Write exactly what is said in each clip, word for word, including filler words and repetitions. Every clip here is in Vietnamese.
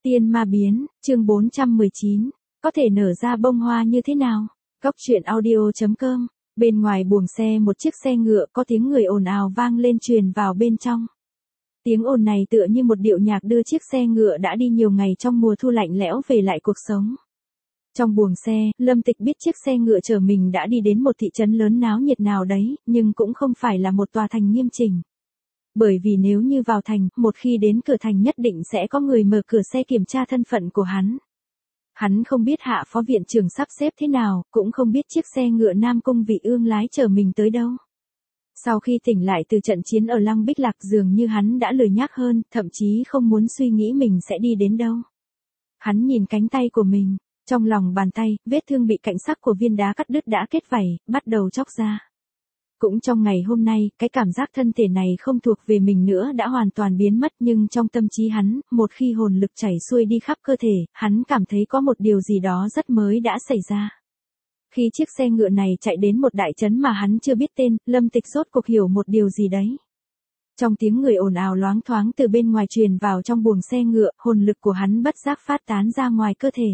Tiên ma biến, chương bốn trăm mười chín, có thể nở ra bông hoa như thế nào? Góc truyện audio chấm com. Bên ngoài buồng xe một chiếc xe ngựa có tiếng người ồn ào vang lên truyền vào bên trong. Tiếng ồn này tựa như một điệu nhạc đưa chiếc xe ngựa đã đi nhiều ngày trong mùa thu lạnh lẽo về lại cuộc sống. Trong buồng xe, Lâm Tịch biết chiếc xe ngựa chở mình đã đi đến một thị trấn lớn náo nhiệt nào đấy, nhưng cũng không phải là một tòa thành nghiêm chỉnh. Bởi vì nếu như vào thành, một khi đến cửa thành nhất định sẽ có người mở cửa xe kiểm tra thân phận của hắn. Hắn không biết hạ phó viện trưởng sắp xếp thế nào, cũng không biết chiếc xe ngựa Nam Cung Vị Ương lái chở mình tới đâu. Sau khi tỉnh lại từ trận chiến ở Lăng Bích Lạc dường như hắn đã lười nhác hơn, thậm chí không muốn suy nghĩ mình sẽ đi đến đâu. Hắn nhìn cánh tay của mình, trong lòng bàn tay, vết thương bị cạnh sắc của viên đá cắt đứt đã kết vảy, bắt đầu chóc ra. Cũng trong ngày hôm nay, cái cảm giác thân thể này không thuộc về mình nữa đã hoàn toàn biến mất, nhưng trong tâm trí hắn, một khi hồn lực chảy xuôi đi khắp cơ thể, hắn cảm thấy có một điều gì đó rất mới đã xảy ra. Khi chiếc xe ngựa này chạy đến một đại trấn mà hắn chưa biết tên, Lâm Tịch rốt cuộc hiểu một điều gì đấy. Trong tiếng người ồn ào loáng thoáng từ bên ngoài truyền vào trong buồng xe ngựa, hồn lực của hắn bất giác phát tán ra ngoài cơ thể.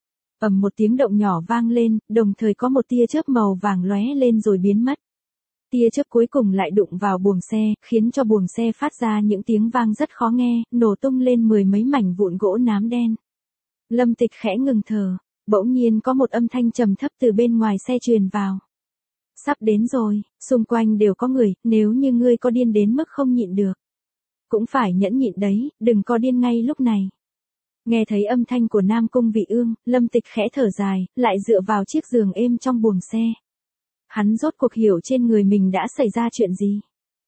Ầm một tiếng động nhỏ vang lên, đồng thời có một tia chớp màu vàng lóe lên rồi biến mất. Tia chớp cuối cùng lại đụng vào buồng xe, khiến cho buồng xe phát ra những tiếng vang rất khó nghe, nổ tung lên mười mấy mảnh vụn gỗ nám đen. Lâm Tịch khẽ ngừng thở, bỗng nhiên có một âm thanh trầm thấp từ bên ngoài xe truyền vào. Sắp đến rồi, xung quanh đều có người, nếu như ngươi có điên đến mức không nhịn được. Cũng phải nhẫn nhịn đấy, đừng có điên ngay lúc này. Nghe thấy âm thanh của Nam Cung Vị Ương, Lâm Tịch khẽ thở dài, lại dựa vào chiếc giường êm trong buồng xe. Hắn rốt cuộc hiểu trên người mình đã xảy ra chuyện gì.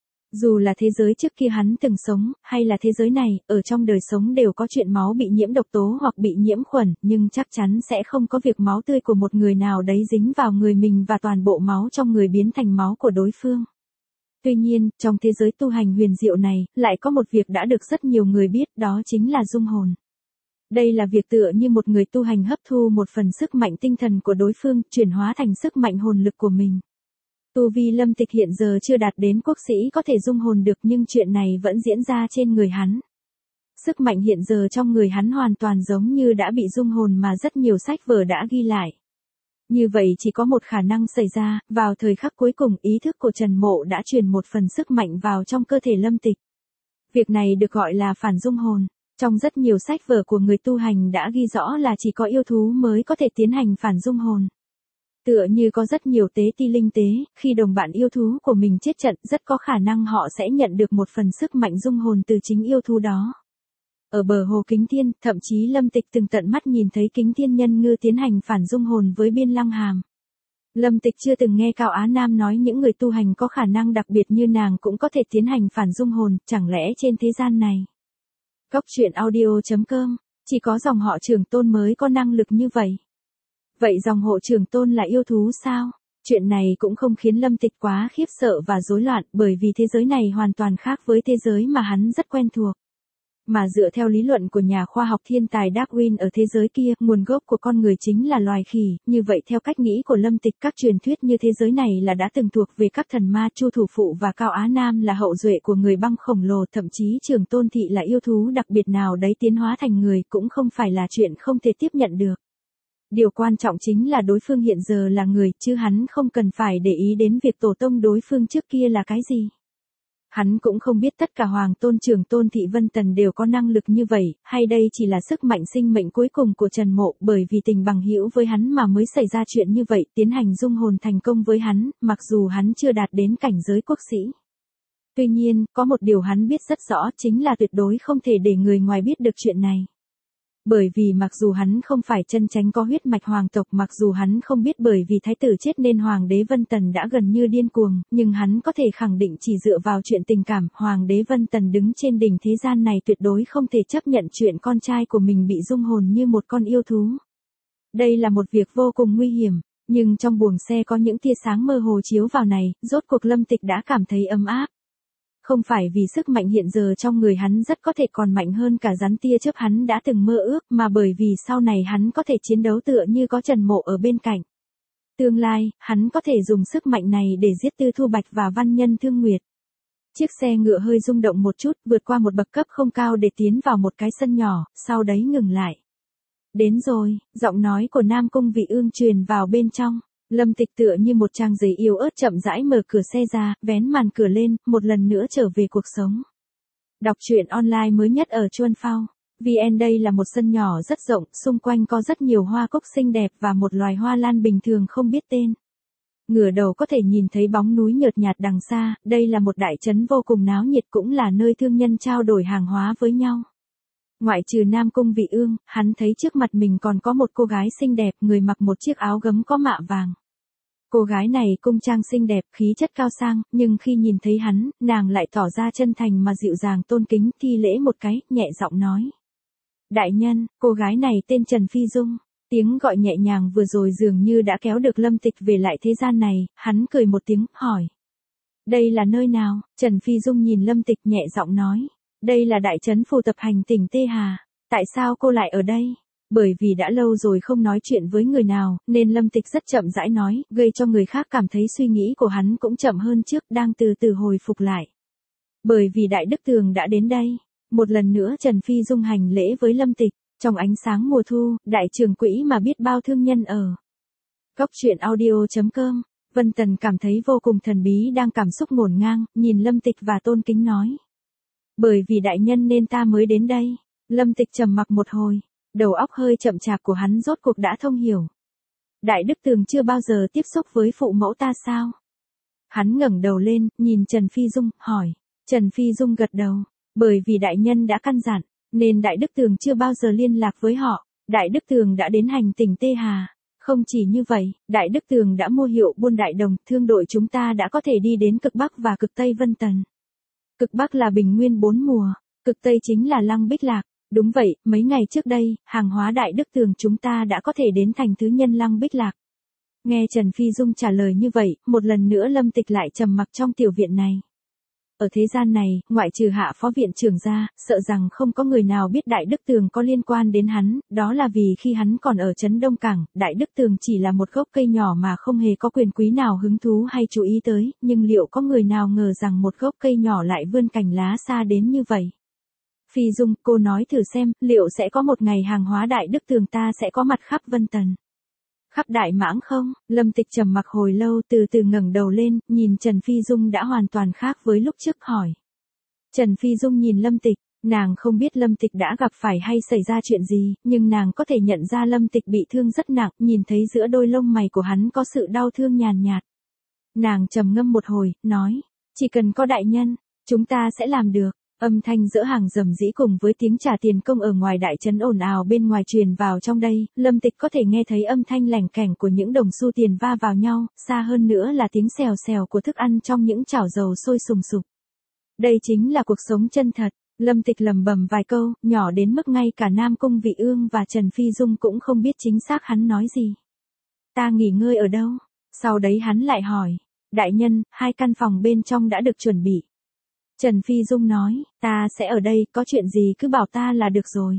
Dù là thế giới trước kia hắn từng sống, hay là thế giới này, ở trong đời sống đều có chuyện máu bị nhiễm độc tố hoặc bị nhiễm khuẩn, nhưng chắc chắn sẽ không có việc máu tươi của một người nào đấy dính vào người mình và toàn bộ máu trong người biến thành máu của đối phương. Tuy nhiên, trong thế giới tu hành huyền diệu này, lại có một việc đã được rất nhiều người biết, đó chính là dung hồn. Đây là việc tựa như một người tu hành hấp thu một phần sức mạnh tinh thần của đối phương, chuyển hóa thành sức mạnh hồn lực của mình. Tu vi Lâm Tịch hiện giờ chưa đạt đến quốc sĩ có thể dung hồn được, nhưng chuyện này vẫn diễn ra trên người hắn. Sức mạnh hiện giờ trong người hắn hoàn toàn giống như đã bị dung hồn mà rất nhiều sách vở đã ghi lại. Như vậy chỉ có một khả năng xảy ra, vào thời khắc cuối cùng ý thức của Trần Mộ đã truyền một phần sức mạnh vào trong cơ thể Lâm Tịch. Việc này được gọi là phản dung hồn. Trong rất nhiều sách vở của người tu hành đã ghi rõ là chỉ có yêu thú mới có thể tiến hành phản dung hồn. Tựa như có rất nhiều tế ti linh tế, khi đồng bạn yêu thú của mình chết trận rất có khả năng họ sẽ nhận được một phần sức mạnh dung hồn từ chính yêu thú đó. Ở bờ hồ Kính Thiên, thậm chí Lâm Tịch từng tận mắt nhìn thấy Kính Thiên Nhân Ngư tiến hành phản dung hồn với Biên Lăng Hàm. Lâm Tịch chưa từng nghe Cao Á Nam nói những người tu hành có khả năng đặc biệt như nàng cũng có thể tiến hành phản dung hồn, chẳng lẽ trên thế gian này. Góc truyện audio chấm com, chỉ có dòng họ Trường Tôn mới có năng lực như vậy. Vậy dòng hộ Trường Tôn là yêu thú sao? Chuyện này cũng không khiến Lâm Tịch quá khiếp sợ và rối loạn, bởi vì thế giới này hoàn toàn khác với thế giới mà hắn rất quen thuộc. Mà dựa theo lý luận của nhà khoa học thiên tài Darwin ở thế giới kia, nguồn gốc của con người chính là loài khỉ, như vậy theo cách nghĩ của Lâm Tịch các truyền thuyết như thế giới này là đã từng thuộc về các thần ma, Chu Thủ Phụ và Cao Á Nam là hậu duệ của người băng khổng lồ, thậm chí Trường Tôn Thị là yêu thú đặc biệt nào đấy tiến hóa thành người cũng không phải là chuyện không thể tiếp nhận được. Điều quan trọng chính là đối phương hiện giờ là người, chứ hắn không cần phải để ý đến việc tổ tông đối phương trước kia là cái gì. Hắn cũng không biết tất cả Hoàng Tôn Trường Tôn Thị Vân Tần đều có năng lực như vậy, hay đây chỉ là sức mạnh sinh mệnh cuối cùng của Trần Mộ, bởi vì tình bằng hữu với hắn mà mới xảy ra chuyện như vậy, tiến hành dung hồn thành công với hắn, mặc dù hắn chưa đạt đến cảnh giới quốc sĩ. Tuy nhiên, có một điều hắn biết rất rõ chính là tuyệt đối không thể để người ngoài biết được chuyện này. Bởi vì mặc dù hắn không phải chân chánh có huyết mạch hoàng tộc, mặc dù hắn không biết bởi vì thái tử chết nên Hoàng đế Vân Tần đã gần như điên cuồng, nhưng hắn có thể khẳng định chỉ dựa vào chuyện tình cảm, Hoàng đế Vân Tần đứng trên đỉnh thế gian này tuyệt đối không thể chấp nhận chuyện con trai của mình bị dung hồn như một con yêu thú. Đây là một việc vô cùng nguy hiểm, nhưng trong buồng xe có những tia sáng mơ hồ chiếu vào này, rốt cuộc Lâm Tịch đã cảm thấy ấm áp. Không phải vì sức mạnh hiện giờ trong người hắn rất có thể còn mạnh hơn cả rắn tia chớp hắn đã từng mơ ước, mà bởi vì sau này hắn có thể chiến đấu tựa như có Trần Mộ ở bên cạnh. Tương lai, hắn có thể dùng sức mạnh này để giết Tư Thu Bạch và Văn Nhân Thương Nguyệt. Chiếc xe ngựa hơi rung động một chút, vượt qua một bậc cấp không cao để tiến vào một cái sân nhỏ, sau đấy ngừng lại. Đến rồi, giọng nói của Nam Cung Vị Ương truyền vào bên trong. Lâm Tịch tựa như một trang giấy yếu ớt chậm rãi mở cửa xe ra, vén màn cửa lên, một lần nữa trở về cuộc sống. Đọc truyện online mới nhất ở Chuan Phao. vê en đây là một sân nhỏ rất rộng, xung quanh có rất nhiều hoa cúc xinh đẹp và một loài hoa lan bình thường không biết tên. Ngửa đầu có thể nhìn thấy bóng núi nhợt nhạt đằng xa, đây là một đại trấn vô cùng náo nhiệt, cũng là nơi thương nhân trao đổi hàng hóa với nhau. Ngoại trừ Nam Cung Vị Ương, hắn thấy trước mặt mình còn có một cô gái xinh đẹp, người mặc một chiếc áo gấm có mạ vàng. Cô gái này cung trang xinh đẹp, khí chất cao sang, nhưng khi nhìn thấy hắn, nàng lại tỏ ra chân thành mà dịu dàng tôn kính, thi lễ một cái, nhẹ giọng nói. Đại nhân, cô gái này tên Trần Phi Dung. Tiếng gọi nhẹ nhàng vừa rồi dường như đã kéo được Lâm Tịch về lại thế gian này, hắn cười một tiếng, hỏi. Đây là nơi nào? Trần Phi Dung nhìn Lâm Tịch nhẹ giọng nói. Đây là đại trấn phù tập hành tỉnh Tê Hà. Tại sao cô lại ở đây? Bởi vì đã lâu rồi không nói chuyện với người nào, nên Lâm Tịch rất chậm rãi nói, gây cho người khác cảm thấy suy nghĩ của hắn cũng chậm hơn trước, đang từ từ hồi phục lại. Bởi vì Đại Đức Tường đã đến đây. Một lần nữa Trần Phi Dung hành lễ với Lâm Tịch. Trong ánh sáng mùa thu, đại trường quỹ mà biết bao thương nhân ở. Cốc truyện audio chấm com. Vân Tần cảm thấy vô cùng thần bí, đang cảm xúc ngổn ngang, nhìn Lâm Tịch và tôn kính nói. Bởi vì đại nhân nên ta mới đến đây. Lâm Tịch trầm mặc một hồi, đầu óc hơi chậm chạp của hắn rốt cuộc đã thông hiểu. Đại Đức Tường chưa bao giờ tiếp xúc với phụ mẫu ta sao? Hắn ngẩng đầu lên, nhìn Trần Phi Dung, hỏi. Trần Phi Dung gật đầu, bởi vì đại nhân đã căn dặn, nên Đại Đức Tường chưa bao giờ liên lạc với họ. Đại Đức Tường đã đến hành tỉnh Tê Hà. Không chỉ như vậy, Đại Đức Tường đã mua hiệu buôn đại đồng, thương đội chúng ta đã có thể đi đến cực Bắc và cực Tây Vân Tần. Cực Bắc là Bình Nguyên bốn mùa, cực Tây chính là Lăng Bích Lạc. Đúng vậy, mấy ngày trước đây, hàng hóa Đại Đức Tường chúng ta đã có thể đến thành thứ nhân Lăng Bích Lạc. Nghe Trần Phi Dung trả lời như vậy, một lần nữa Lâm Tịch lại trầm mặc trong tiểu viện này. Ở thế gian này, ngoại trừ hạ phó viện trưởng ra, sợ rằng không có người nào biết Đại Đức Tường có liên quan đến hắn, đó là vì khi hắn còn ở trấn Đông Cảng, Đại Đức Tường chỉ là một gốc cây nhỏ mà không hề có quyền quý nào hứng thú hay chú ý tới, nhưng liệu có người nào ngờ rằng một gốc cây nhỏ lại vươn cành lá xa đến như vậy? Phi Dung, cô nói thử xem, liệu sẽ có một ngày hàng hóa Đại Đức Tường ta sẽ có mặt khắp Vân Tần? Khắp Đại Mãng không? Lâm Tịch trầm mặc hồi lâu, từ từ ngẩng đầu lên, nhìn Trần Phi Dung đã hoàn toàn khác với lúc trước, hỏi. Trần Phi Dung nhìn Lâm Tịch, nàng không biết Lâm Tịch đã gặp phải hay xảy ra chuyện gì, nhưng nàng có thể nhận ra Lâm Tịch bị thương rất nặng, nhìn thấy giữa đôi lông mày của hắn có sự đau thương nhàn nhạt. Nàng trầm ngâm một hồi, nói, chỉ cần có đại nhân, chúng ta sẽ làm được. Âm thanh dỡ hàng rầm rĩ cùng với tiếng trả tiền công ở ngoài đại trấn ồn ào bên ngoài truyền vào trong đây, Lâm Tịch có thể nghe thấy âm thanh lẻng kẻng của những đồng xu tiền va vào nhau, xa hơn nữa là tiếng xèo xèo của thức ăn trong những chảo dầu sôi sùng sục. Đây chính là cuộc sống chân thật. Lâm Tịch lẩm bẩm vài câu, nhỏ đến mức ngay cả Nam Cung Vị Ương và Trần Phi Dung cũng không biết chính xác hắn nói gì. Ta nghỉ ngơi ở đâu? Sau đấy hắn lại hỏi, đại nhân, hai căn phòng bên trong đã được chuẩn bị. Trần Phi Dung nói, ta sẽ ở đây, có chuyện gì cứ bảo ta là được rồi.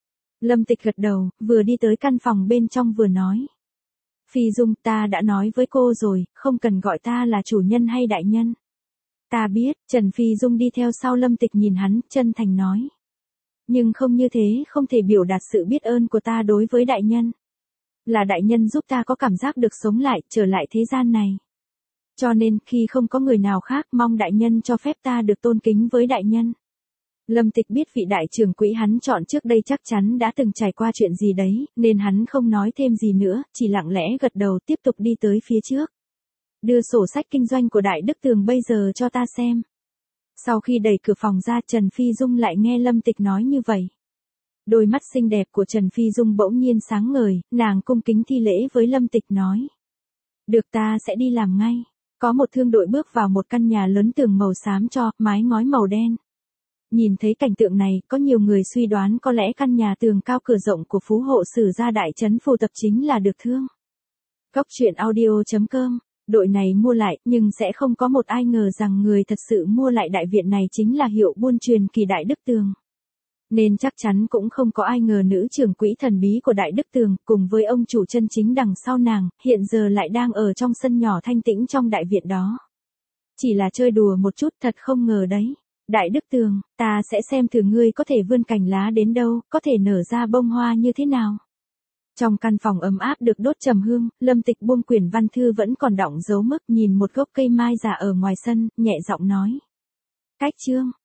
Lâm Tịch gật đầu, vừa đi tới căn phòng bên trong vừa nói. Phi Dung, ta đã nói với cô rồi, không cần gọi ta là chủ nhân hay đại nhân. Ta biết, Trần Phi Dung đi theo sau Lâm Tịch nhìn hắn, chân thành nói. Nhưng không như thế, không thể biểu đạt sự biết ơn của ta đối với đại nhân. Là đại nhân giúp ta có cảm giác được sống lại, trở lại thế gian này. Cho nên, khi không có người nào khác, mong đại nhân cho phép ta được tôn kính với đại nhân. Lâm Tịch biết vị đại trưởng quỹ hắn chọn trước đây chắc chắn đã từng trải qua chuyện gì đấy, nên hắn không nói thêm gì nữa, chỉ lặng lẽ gật đầu tiếp tục đi tới phía trước. Đưa sổ sách kinh doanh của Đại Đức Tường bây giờ cho ta xem. Sau khi đẩy cửa phòng ra, Trần Phi Dung lại nghe Lâm Tịch nói như vậy. Đôi mắt xinh đẹp của Trần Phi Dung bỗng nhiên sáng ngời, nàng cung kính thi lễ với Lâm Tịch nói. Được, ta sẽ đi làm ngay. Có một thương đội bước vào một căn nhà lớn tường màu xám cho, mái ngói màu đen. Nhìn thấy cảnh tượng này, có nhiều người suy đoán có lẽ căn nhà tường cao cửa rộng của phú hộ sử gia đại trấn phù tập chính là được thương. Cốc truyện audio chấm com. Đội này mua lại, nhưng sẽ không có một ai ngờ rằng người thật sự mua lại đại viện này chính là hiệu buôn truyền kỳ Đại Đức Tường. Nên chắc chắn cũng không có ai ngờ nữ trưởng quỹ thần bí của Đại Đức Tường, cùng với ông chủ chân chính đằng sau nàng, hiện giờ lại đang ở trong sân nhỏ thanh tĩnh trong đại viện đó. Chỉ là chơi đùa một chút, thật không ngờ đấy. Đại Đức Tường, ta sẽ xem thử ngươi có thể vươn cành lá đến đâu, có thể nở ra bông hoa như thế nào. Trong căn phòng ấm áp được đốt trầm hương, Lâm Tịch buông quyển văn thư vẫn còn đọng dấu mức, nhìn một gốc cây mai già ở ngoài sân, nhẹ giọng nói. Cách chương.